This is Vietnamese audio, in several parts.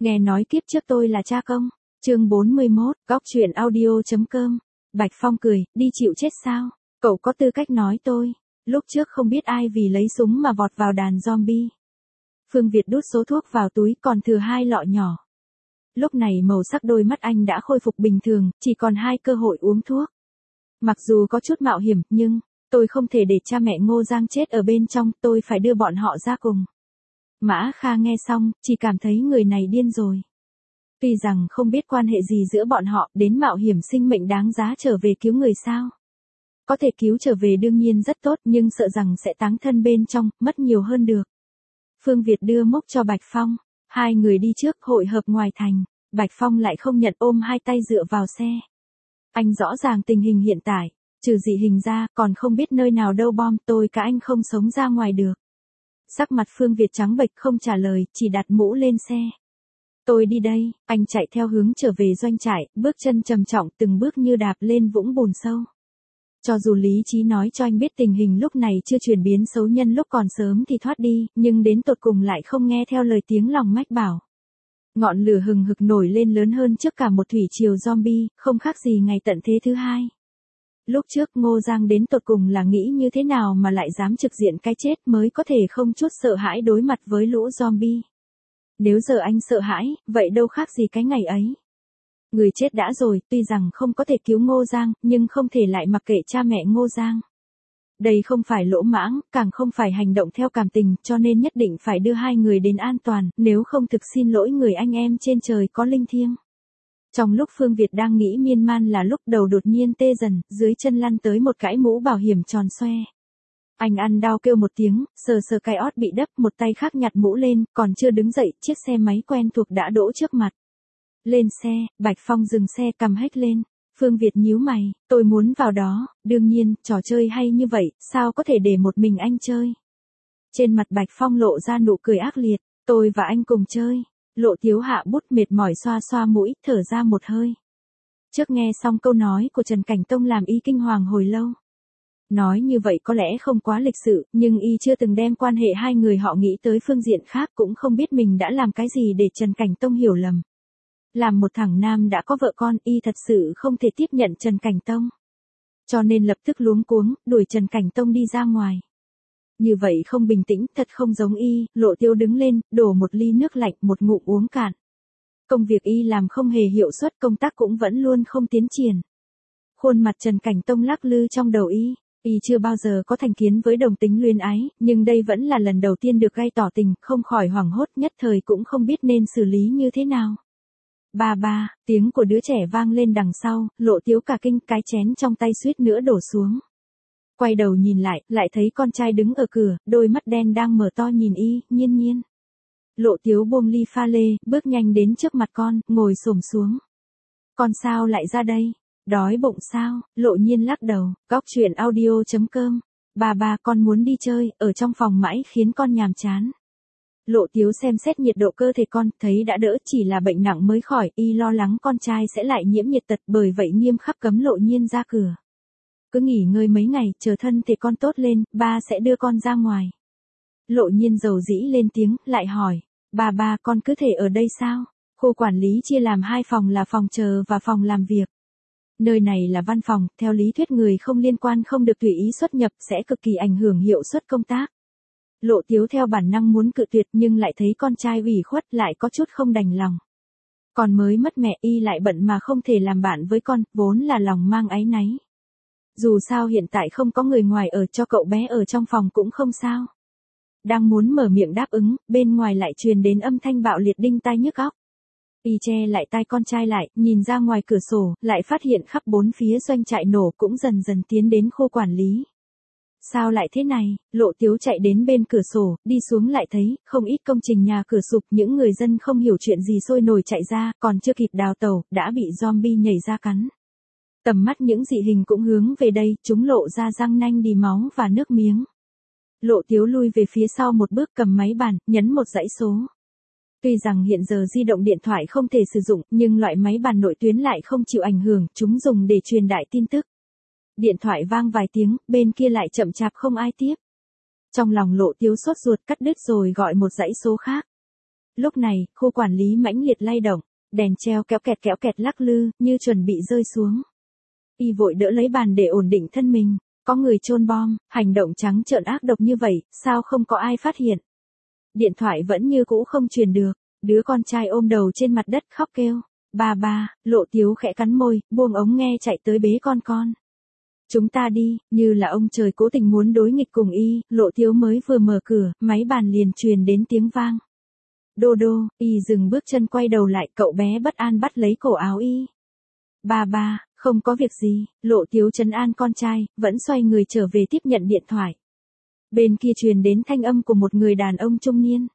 Nghe nói kiếp trước tôi là cha công. Chương 41, góc truyện audio.com. Bạch Phong cười, đi chịu chết sao? Cậu có tư cách nói tôi. Lúc trước không biết ai vì lấy súng mà vọt vào đàn zombie. Phương Việt đút số thuốc vào túi còn thừa 2 lọ nhỏ. Lúc này màu sắc đôi mắt anh đã khôi phục bình thường, chỉ còn 2 cơ hội uống thuốc. Mặc dù có chút mạo hiểm, nhưng tôi không thể để cha mẹ Ngô Giang chết ở bên trong, tôi phải đưa bọn họ ra cùng. Mã Kha nghe xong, chỉ cảm thấy người này điên rồi. Tuy rằng không biết quan hệ gì giữa bọn họ, đến mạo hiểm sinh mệnh đáng giá trở về cứu người sao. Có thể cứu trở về đương nhiên rất tốt, nhưng sợ rằng sẽ táng thân bên trong, mất nhiều hơn được. Phương Việt đưa mốc cho Bạch Phong. 2 người đi trước hội hợp ngoài thành. Bạch Phong lại không nhận, ôm 2 tay dựa vào xe. Anh rõ ràng tình hình hiện tại, trừ dị hình ra, còn không biết nơi nào đâu bom, tôi cả anh không sống ra ngoài được. Sắc mặt Phương Việt trắng bệch không trả lời, chỉ đặt mũ lên xe. Tôi đi đây, anh chạy theo hướng trở về doanh trại, bước chân trầm trọng từng bước như đạp lên vũng bùn sâu. Cho dù lý trí nói cho anh biết tình hình lúc này chưa chuyển biến xấu, nhân lúc còn sớm thì thoát đi, nhưng đến tột cùng lại không nghe theo lời tiếng lòng mách bảo. Ngọn lửa hừng hực nổi lên lớn hơn trước cả một thủy triều zombie, không khác gì ngày tận thế thứ 2. Lúc trước Ngô Giang đến tột cùng là nghĩ như thế nào mà lại dám trực diện cái chết, mới có thể không chút sợ hãi đối mặt với lũ zombie. Nếu giờ anh sợ hãi, vậy đâu khác gì cái ngày ấy. Người chết đã rồi, tuy rằng không có thể cứu Ngô Giang, nhưng không thể lại mặc kệ cha mẹ Ngô Giang. Đây không phải lỗ mãng, càng không phải hành động theo cảm tình, cho nên nhất định phải đưa 2 người đến an toàn, nếu không thực xin lỗi người anh em trên trời có linh thiêng. Trong lúc Phương Việt đang nghĩ miên man là lúc đầu đột nhiên tê dần, dưới chân lăn tới một cái mũ bảo hiểm tròn xoe. Anh ăn đau kêu một tiếng, sờ sờ cái ót bị đắp, một tay khác nhặt mũ lên, còn chưa đứng dậy, chiếc xe máy quen thuộc đã đỗ trước mặt. Lên xe, Bạch Phong dừng xe cầm hét lên. Phương Việt nhíu mày, tôi muốn vào đó, đương nhiên, trò chơi hay như vậy, sao có thể để một mình anh chơi. Trên mặt Bạch Phong lộ ra nụ cười ác liệt, tôi và anh cùng chơi. Lộ Tiếu hạ bút mệt mỏi xoa xoa mũi, thở ra một hơi. Trước nghe xong câu nói của Trần Cảnh Tông làm y kinh hoàng hồi lâu. Nói như vậy có lẽ không quá lịch sự, nhưng y chưa từng đem quan hệ 2 người họ nghĩ tới phương diện khác, cũng không biết mình đã làm cái gì để Trần Cảnh Tông hiểu lầm. Làm một thằng nam đã có vợ con, y thật sự không thể tiếp nhận Trần Cảnh Tông. Cho nên lập tức luống cuống, đuổi Trần Cảnh Tông đi ra ngoài. Như vậy không bình tĩnh, thật không giống y. Lộ Tiêu đứng lên, đổ một ly nước lạnh, một ngụm uống cạn. Công việc y làm không hề hiệu suất, công tác cũng vẫn luôn không tiến triển. Khuôn mặt Trần Cảnh Tông lắc lư trong đầu y. Y chưa bao giờ có thành kiến với đồng tính luyến ái, nhưng đây vẫn là lần đầu tiên được gay tỏ tình, không khỏi hoảng hốt, nhất thời cũng không biết nên xử lý như thế nào. Ba ba, tiếng của đứa trẻ vang lên đằng sau, Lộ Tiếu cả kinh, cái chén trong tay suýt nữa đổ xuống. Quay đầu nhìn lại thấy con trai đứng ở cửa, đôi mắt đen đang mở to nhìn y, Nhiên Nhiên. Lộ Tiếu buông ly pha lê, bước nhanh đến trước mặt con, ngồi xổm xuống. Con sao lại ra đây? Đói bụng sao? Lộ Nhiên lắc đầu, góc truyện audio.com. Ba con muốn đi chơi, ở trong phòng mãi khiến con nhàm chán. Lộ Tiếu xem xét nhiệt độ cơ thể con, thấy đã đỡ, chỉ là bệnh nặng mới khỏi, y lo lắng con trai sẽ lại nhiễm nhiệt tật, bởi vậy nghiêm khắc cấm Lộ Nhiên ra cửa. Cứ nghỉ ngơi mấy ngày, chờ thân thể con tốt lên, ba sẽ đưa con ra ngoài. Lộ Nhiên dầu dĩ lên tiếng, lại hỏi, ba con cứ thể ở đây sao? Khu quản lý chia làm 2 phòng là phòng chờ và phòng làm việc. Nơi này là văn phòng, theo lý thuyết người không liên quan không được tùy ý xuất nhập, sẽ cực kỳ ảnh hưởng hiệu suất công tác. Lộ Tiếu theo bản năng muốn cự tuyệt, nhưng lại thấy con trai ủy khuất, lại có chút không đành lòng. Con mới mất mẹ, y lại bận mà không thể làm bạn với con, vốn là lòng mang áy náy. Dù sao hiện tại không có người ngoài ở, cho cậu bé ở trong phòng cũng không sao. Đang muốn mở miệng đáp ứng, bên ngoài lại truyền đến âm thanh bạo liệt đinh tai nhức óc. Y che lại tai con trai lại, nhìn ra ngoài cửa sổ, lại phát hiện khắp 4 phía doanh trại nổ, cũng dần dần tiến đến khu quản lý. Sao lại thế này? Lộ Tiếu chạy đến bên cửa sổ, đi xuống lại thấy, không ít công trình nhà cửa sụp, những người dân không hiểu chuyện gì sôi nổi chạy ra, còn chưa kịp đào tẩu, đã bị zombie nhảy ra cắn. Tầm mắt những dị hình cũng hướng về đây, chúng lộ ra răng nanh đi máu và nước miếng. Lộ Tiếu lui về phía sau một bước, cầm máy bàn, nhấn một dãy số. Tuy rằng hiện giờ di động điện thoại không thể sử dụng, nhưng loại máy bàn nội tuyến lại không chịu ảnh hưởng, chúng dùng để truyền đại tin tức. Điện thoại vang vài tiếng, bên kia lại chậm chạp không ai tiếp. Trong lòng Lộ Tiếu sốt ruột, cắt đứt rồi gọi một dãy số khác. Lúc này, khu quản lý mãnh liệt lay động, đèn treo kéo kẹt lắc lư, như chuẩn bị rơi xuống. Y vội đỡ lấy bàn để ổn định thân mình, có người chôn bom, hành động trắng trợn ác độc như vậy, sao không có ai phát hiện. Điện thoại vẫn như cũ không truyền được, đứa con trai ôm đầu trên mặt đất khóc kêu. Ba, Lộ Tiếu khẽ cắn môi, buông ống nghe chạy tới bế con. Chúng ta đi, như là ông trời cố tình muốn đối nghịch cùng y, Lộ Tiếu mới vừa mở cửa, máy bàn liền truyền đến tiếng vang. Đô, y dừng bước chân quay đầu lại, cậu bé bất an bắt lấy cổ áo y. Ba, không có việc gì, Lộ Tiếu trấn an con trai, vẫn xoay người trở về tiếp nhận điện thoại. Bên kia truyền đến thanh âm của một người đàn ông trung niên.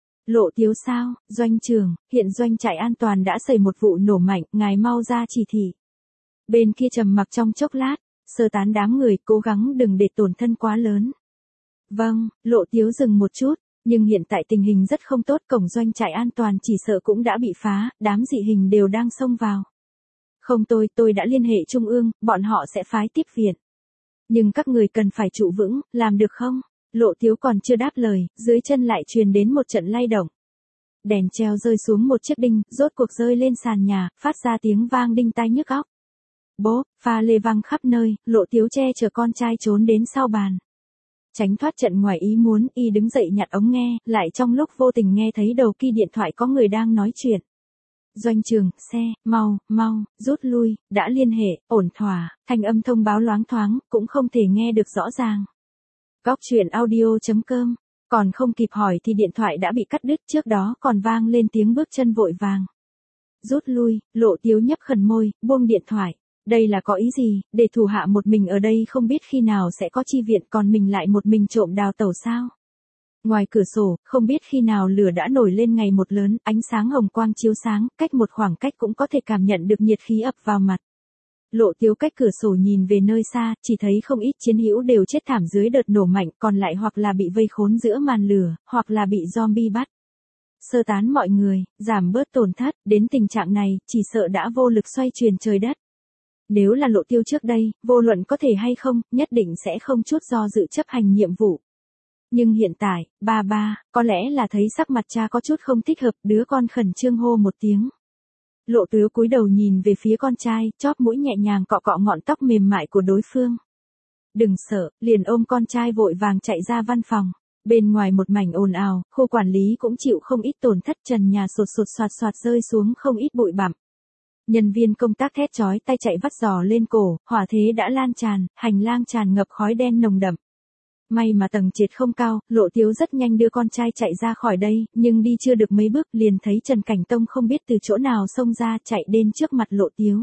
Lộ Tiếu sao, doanh trưởng, hiện doanh trại an toàn đã xảy một vụ nổ mạnh, ngài mau ra chỉ thị. Bên kia trầm mặc trong chốc lát, sơ tán đám người, cố gắng đừng để tổn thân quá lớn. Vâng, Lộ Tiếu dừng một chút, nhưng hiện tại tình hình rất không tốt, cổng doanh trại an toàn chỉ sợ cũng đã bị phá, đám dị hình đều đang xông vào. Không tôi đã liên hệ trung ương, bọn họ sẽ phái tiếp viện. Nhưng các người cần phải trụ vững, làm được không? Lộ Tiếu còn chưa đáp lời, dưới chân lại truyền đến một trận lay động. Đèn treo rơi xuống một chiếc đinh, rốt cuộc rơi lên sàn nhà, phát ra tiếng vang đinh tai nhức óc. Bốp, pha lê văng khắp nơi, Lộ Tiếu che chở con trai trốn đến sau bàn. Tránh thoát trận ngoài ý muốn, y đứng dậy nhặt ống nghe, lại trong lúc vô tình nghe thấy đầu kia điện thoại có người đang nói chuyện. Doanh trường, xe, mau, rút lui, đã liên hệ, ổn thỏa, thanh âm thông báo loáng thoáng, cũng không thể nghe được rõ ràng. Góc truyện audio.com, còn không kịp hỏi thì điện thoại đã bị cắt đứt, trước đó còn vang lên tiếng bước chân vội vàng. Rút lui, Lộ Tiếu nhấp khẩn môi, buông điện thoại. Đây là có ý gì, để thủ hạ một mình ở đây không biết khi nào sẽ có chi viện, còn mình lại một mình trộm đào tẩu sao? Ngoài cửa sổ, không biết khi nào lửa đã nổi lên ngày một lớn, ánh sáng hồng quang chiếu sáng, cách một khoảng cách cũng có thể cảm nhận được nhiệt khí ập vào mặt. Lộ Tiếu cách cửa sổ nhìn về nơi xa, chỉ thấy không ít chiến hữu đều chết thảm dưới đợt nổ mạnh, còn lại hoặc là bị vây khốn giữa màn lửa, hoặc là bị zombie bắt. Sơ tán mọi người, giảm bớt tổn thất, đến tình trạng này, chỉ sợ đã vô lực xoay chuyển trời đất. Nếu là Lộ Tiêu trước đây, vô luận có thể hay không, nhất định sẽ không chút do dự chấp hành nhiệm vụ. Nhưng hiện tại, ba, có lẽ là thấy sắc mặt cha có chút không thích hợp, đứa con khẩn trương hô một tiếng. Lộ Tiếu cúi đầu nhìn về phía con trai, chóp mũi nhẹ nhàng cọ cọ ngọn tóc mềm mại của đối phương. Đừng sợ, liền ôm con trai vội vàng chạy ra văn phòng. Bên ngoài một mảnh ồn ào, khu quản lý cũng chịu không ít tổn thất, trần nhà sột soạt rơi xuống không ít bụi bặm. Nhân viên công tác thét chói tay chạy vắt giò lên cổ, hỏa thế đã lan tràn, hành lang tràn ngập khói đen nồng đậm. May mà tầng trệt không cao, Lộ Tiếu rất nhanh đưa con trai chạy ra khỏi đây, nhưng đi chưa được mấy bước liền thấy Trần Cảnh Tông không biết từ chỗ nào xông ra, chạy đến trước mặt Lộ Tiếu.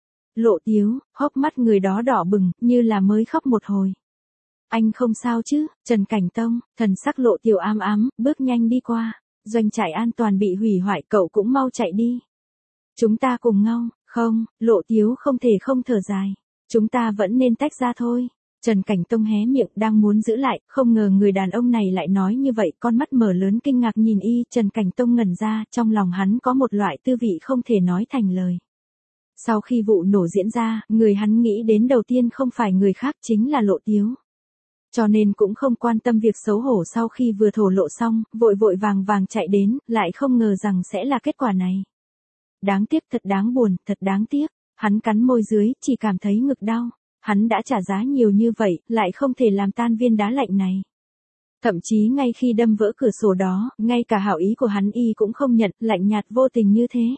Lộ Tiếu, hốc mắt người đó đỏ bừng, như là mới khóc một hồi. Anh không sao chứ? Trần Cảnh Tông, thần sắc Lộ Tiếu ám, bước nhanh đi qua. Doanh trại an toàn bị hủy hoại, cậu cũng mau chạy đi. Chúng ta cùng nhau, không, Lộ Tiếu không thể không thở dài. Chúng ta vẫn nên tách ra thôi. Trần Cảnh Tông hé miệng đang muốn giữ lại, không ngờ người đàn ông này lại nói như vậy, con mắt mở lớn kinh ngạc nhìn y, Trần Cảnh Tông ngẩn ra, trong lòng hắn có một loại tư vị không thể nói thành lời. Sau khi vụ nổ diễn ra, người hắn nghĩ đến đầu tiên không phải người khác chính là Lộ Tiếu. Cho nên cũng không quan tâm việc xấu hổ sau khi vừa thổ lộ xong, vội vàng chạy đến, lại không ngờ rằng sẽ là kết quả này. Đáng tiếc, thật đáng buồn, thật đáng tiếc. Hắn cắn môi dưới, chỉ cảm thấy ngực đau. Hắn đã trả giá nhiều như vậy, lại không thể làm tan viên đá lạnh này. Thậm chí ngay khi đâm vỡ cửa sổ đó, ngay cả hảo ý của hắn y cũng không nhận, lạnh nhạt vô tình như thế.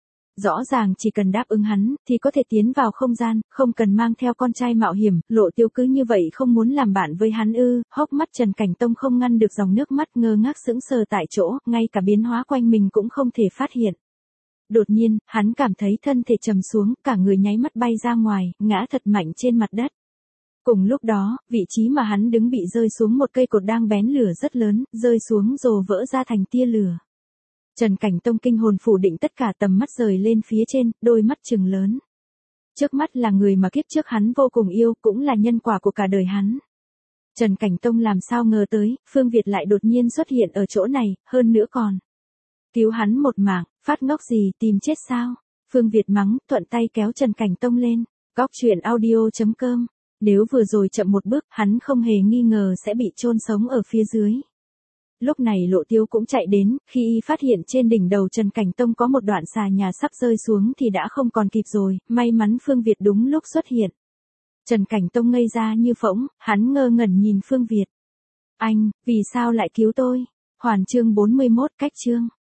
Rõ ràng chỉ cần đáp ứng hắn, thì có thể tiến vào không gian, không cần mang theo con trai mạo hiểm, Lộ Tiếu cứ như vậy không muốn làm bạn với hắn ư, hốc mắt Trần Cảnh Tông không ngăn được dòng nước mắt, ngơ ngác sững sờ tại chỗ, ngay cả biến hóa quanh mình cũng không thể phát hiện. Đột nhiên, hắn cảm thấy thân thể trầm xuống, cả người nháy mắt bay ra ngoài, ngã thật mạnh trên mặt đất. Cùng lúc đó, vị trí mà hắn đứng bị rơi xuống một cây cột đang bén lửa rất lớn, rơi xuống rồ vỡ ra thành tia lửa. Trần Cảnh Tông kinh hồn phủ định, tất cả tầm mắt rời lên phía trên, đôi mắt trừng lớn. Trước mắt là người mà kiếp trước hắn vô cùng yêu, cũng là nhân quả của cả đời hắn. Trần Cảnh Tông làm sao ngờ tới, Phương Việt lại đột nhiên xuất hiện ở chỗ này, hơn nữa còn cứu hắn một mạng, phát ngốc gì, tìm chết sao? Phương Việt mắng, thuận tay kéo Trần Cảnh Tông lên. Góc truyện audio.com. Nếu vừa rồi chậm một bước, hắn không hề nghi ngờ sẽ bị chôn sống ở phía dưới. Lúc này Lộ Tiếu cũng chạy đến, khi y phát hiện trên đỉnh đầu Trần Cảnh Tông có một đoạn xà nhà sắp rơi xuống thì đã không còn kịp rồi, may mắn Phương Việt đúng lúc xuất hiện. Trần Cảnh Tông ngây ra như phỗng, hắn ngơ ngẩn nhìn Phương Việt. Anh, vì sao lại cứu tôi? Hoàn chương 41 cách chương.